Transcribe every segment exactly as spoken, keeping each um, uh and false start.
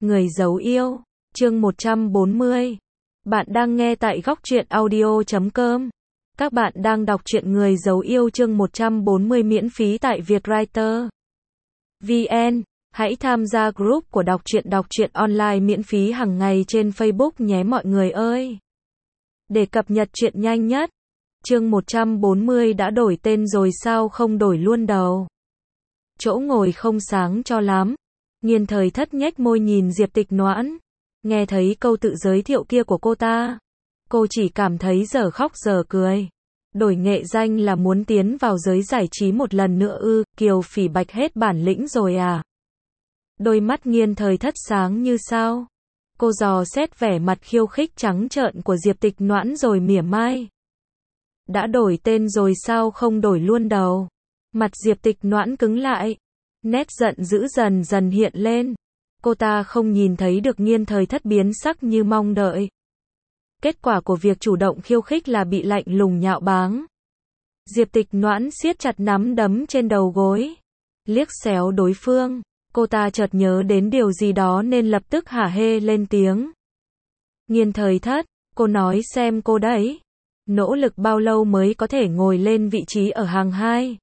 Người giấu yêu, chương một trăm bốn mươi. Bạn đang nghe tại góc truyện audio chấm com. Các bạn đang đọc truyện Người giấu yêu chương một trăm bốn mươi miễn phí tại Vietwriter vê en. Hãy tham gia group của đọc truyện đọc truyện online miễn phí hàng ngày trên Facebook nhé mọi người ơi. Để cập nhật truyện nhanh nhất. Chương một trăm bốn mươi đã đổi tên rồi sao không đổi luôn đầu. Chỗ ngồi không sáng cho lắm. Nghiên Thời Thất nhếch môi nhìn Diệp Tịch Noãn. Nghe thấy câu tự giới thiệu kia của cô ta, cô chỉ cảm thấy dở khóc dở cười. Đổi nghệ danh là muốn tiến vào giới giải trí một lần nữa ư? Kiều Phỉ Bạch hết bản lĩnh rồi à? Đôi mắt Nghiên Thời Thất sáng như sao. Cô dò xét vẻ mặt khiêu khích trắng trợn của Diệp Tịch Noãn rồi mỉa mai. Đã đổi tên rồi sao không đổi luôn đầu? Mặt Diệp Tịch Noãn cứng lại. Nét giận dữ dần dần hiện lên. Cô ta không nhìn thấy được Nghiên Thời Thất biến sắc như mong đợi. Kết quả của việc chủ động khiêu khích là bị lạnh lùng nhạo báng. Diệp Tịch Noãn siết chặt nắm đấm trên đầu gối. Liếc xéo đối phương. Cô ta chợt nhớ đến điều gì đó nên lập tức hả hê lên tiếng. Nghiên Thời Thất, cô nói xem cô đấy. Nỗ lực bao lâu mới có thể ngồi lên vị trí ở hàng hai?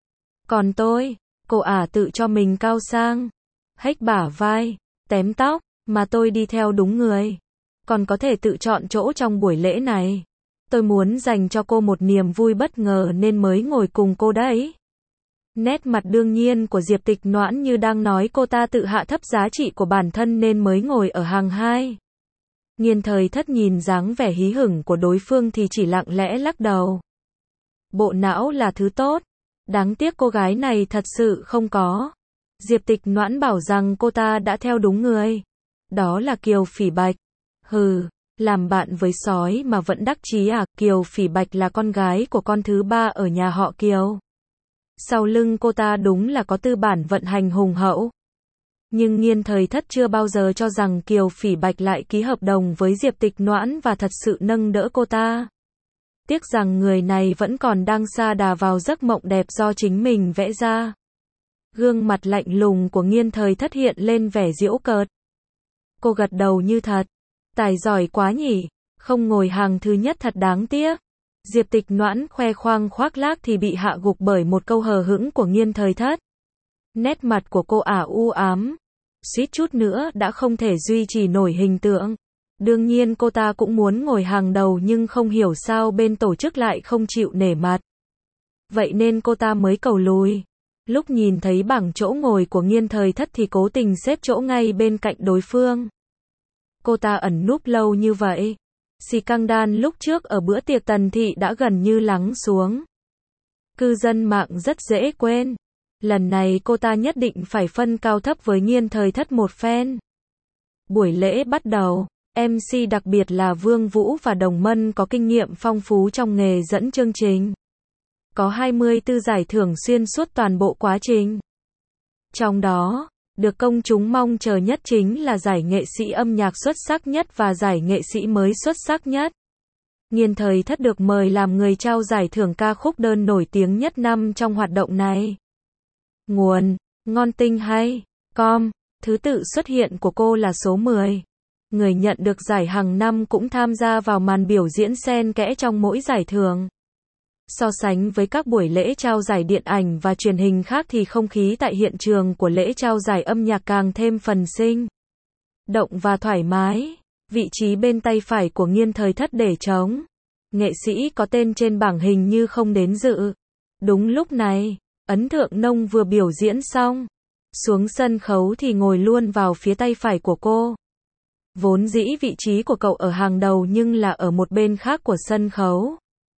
Còn tôi, cô ả tự cho mình cao sang. Hếch bả vai, tém tóc, mà tôi đi theo đúng người. Còn có thể tự chọn chỗ trong buổi lễ này. Tôi muốn dành cho cô một niềm vui bất ngờ nên mới ngồi cùng cô đấy. Nét mặt đương nhiên của Diệp Tịch Noãn như đang nói cô ta tự hạ thấp giá trị của bản thân nên mới ngồi ở hàng hai. Nghiên Thời Thất nhìn dáng vẻ hí hửng của đối phương thì chỉ lặng lẽ lắc đầu. Bộ não là thứ tốt. Đáng tiếc cô gái này thật sự không có. Diệp Tịch Noãn bảo rằng cô ta đã theo đúng người. Đó là Kiều Phỉ Bạch. Hừ, làm bạn với sói mà vẫn đắc chí à? Kiều Phỉ Bạch là con gái của con thứ ba ở nhà họ Kiều. Sau lưng cô ta đúng là có tư bản vận hành hùng hậu. Nhưng Nghiên Thời Thất chưa bao giờ cho rằng Kiều Phỉ Bạch lại ký hợp đồng với Diệp Tịch Noãn và thật sự nâng đỡ cô ta. Tiếc rằng người này vẫn còn đang sa đà vào giấc mộng đẹp do chính mình vẽ ra. Gương mặt lạnh lùng của Nghiên Thời Thất hiện lên vẻ giễu cợt. Cô gật đầu như thật. Tài giỏi quá nhỉ, không ngồi hàng thứ nhất thật đáng tiếc. Diệp Tịch Noãn khoe khoang khoác lác thì bị hạ gục bởi một câu hờ hững của Nghiên Thời Thất. Nét mặt của cô ả u ám. Suýt chút nữa đã không thể duy trì nổi hình tượng. Đương nhiên cô ta cũng muốn ngồi hàng đầu nhưng không hiểu sao bên tổ chức lại không chịu nể mặt. Vậy nên cô ta mới cầu lùi. Lúc nhìn thấy bảng chỗ ngồi của Nghiên Thời Thất thì cố tình xếp chỗ ngay bên cạnh đối phương. Cô ta ẩn núp lâu như vậy. Scandal lúc trước ở bữa tiệc Tần Thị đã gần như lắng xuống. Cư dân mạng rất dễ quên. Lần này cô ta nhất định phải phân cao thấp với Nghiên Thời Thất một phen. Buổi lễ bắt đầu. em xê đặc biệt là Vương Vũ và Đồng Mân có kinh nghiệm phong phú trong nghề dẫn chương trình. Có hai mươi tư giải thưởng xuyên suốt toàn bộ quá trình. Trong đó, được công chúng mong chờ nhất chính là giải nghệ sĩ âm nhạc xuất sắc nhất và giải nghệ sĩ mới xuất sắc nhất. Nghiên Thời Thất được mời làm người trao giải thưởng ca khúc đơn nổi tiếng nhất năm trong hoạt động này. Nguồn: ngon tinh hay com. Thứ tự xuất hiện của cô là số mười. Người nhận được giải hàng năm cũng tham gia vào màn biểu diễn xen kẽ trong mỗi giải thưởng. So sánh với các buổi lễ trao giải điện ảnh và truyền hình khác thì không khí tại hiện trường của lễ trao giải âm nhạc càng thêm phần sinh động và thoải mái. Vị trí bên tay phải của Nghiên Thời Thất để trống. Nghệ sĩ có tên trên bảng hình như không đến dự. Đúng lúc này, Ấn Thượng Nông vừa biểu diễn xong. Xuống sân khấu thì ngồi luôn vào phía tay phải của cô. Vốn dĩ vị trí của cậu ở hàng đầu nhưng là ở một bên khác của sân khấu.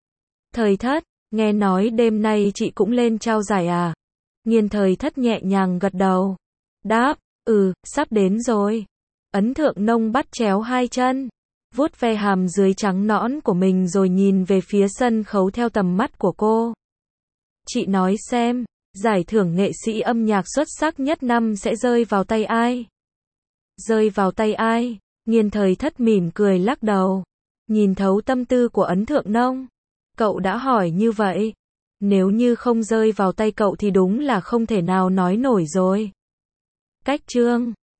Thời Thất, nghe nói đêm nay chị cũng lên trao giải à? Nghiên Thời Thất nhẹ nhàng gật đầu. Đáp, ừ, sắp đến rồi. Ấn Thượng Nông bắt chéo hai chân, vuốt ve hàm dưới trắng nõn của mình rồi nhìn về phía sân khấu theo tầm mắt của cô. Chị nói xem, giải thưởng nghệ sĩ âm nhạc xuất sắc nhất năm sẽ rơi vào tay ai? Rơi vào tay ai? Nghiên Thời Thất mỉm cười lắc đầu. Nhìn thấu tâm tư của Ấn Thượng Nông. Cậu đã hỏi như vậy. Nếu như không rơi vào tay cậu thì đúng là không thể nào nói nổi rồi. Cách chương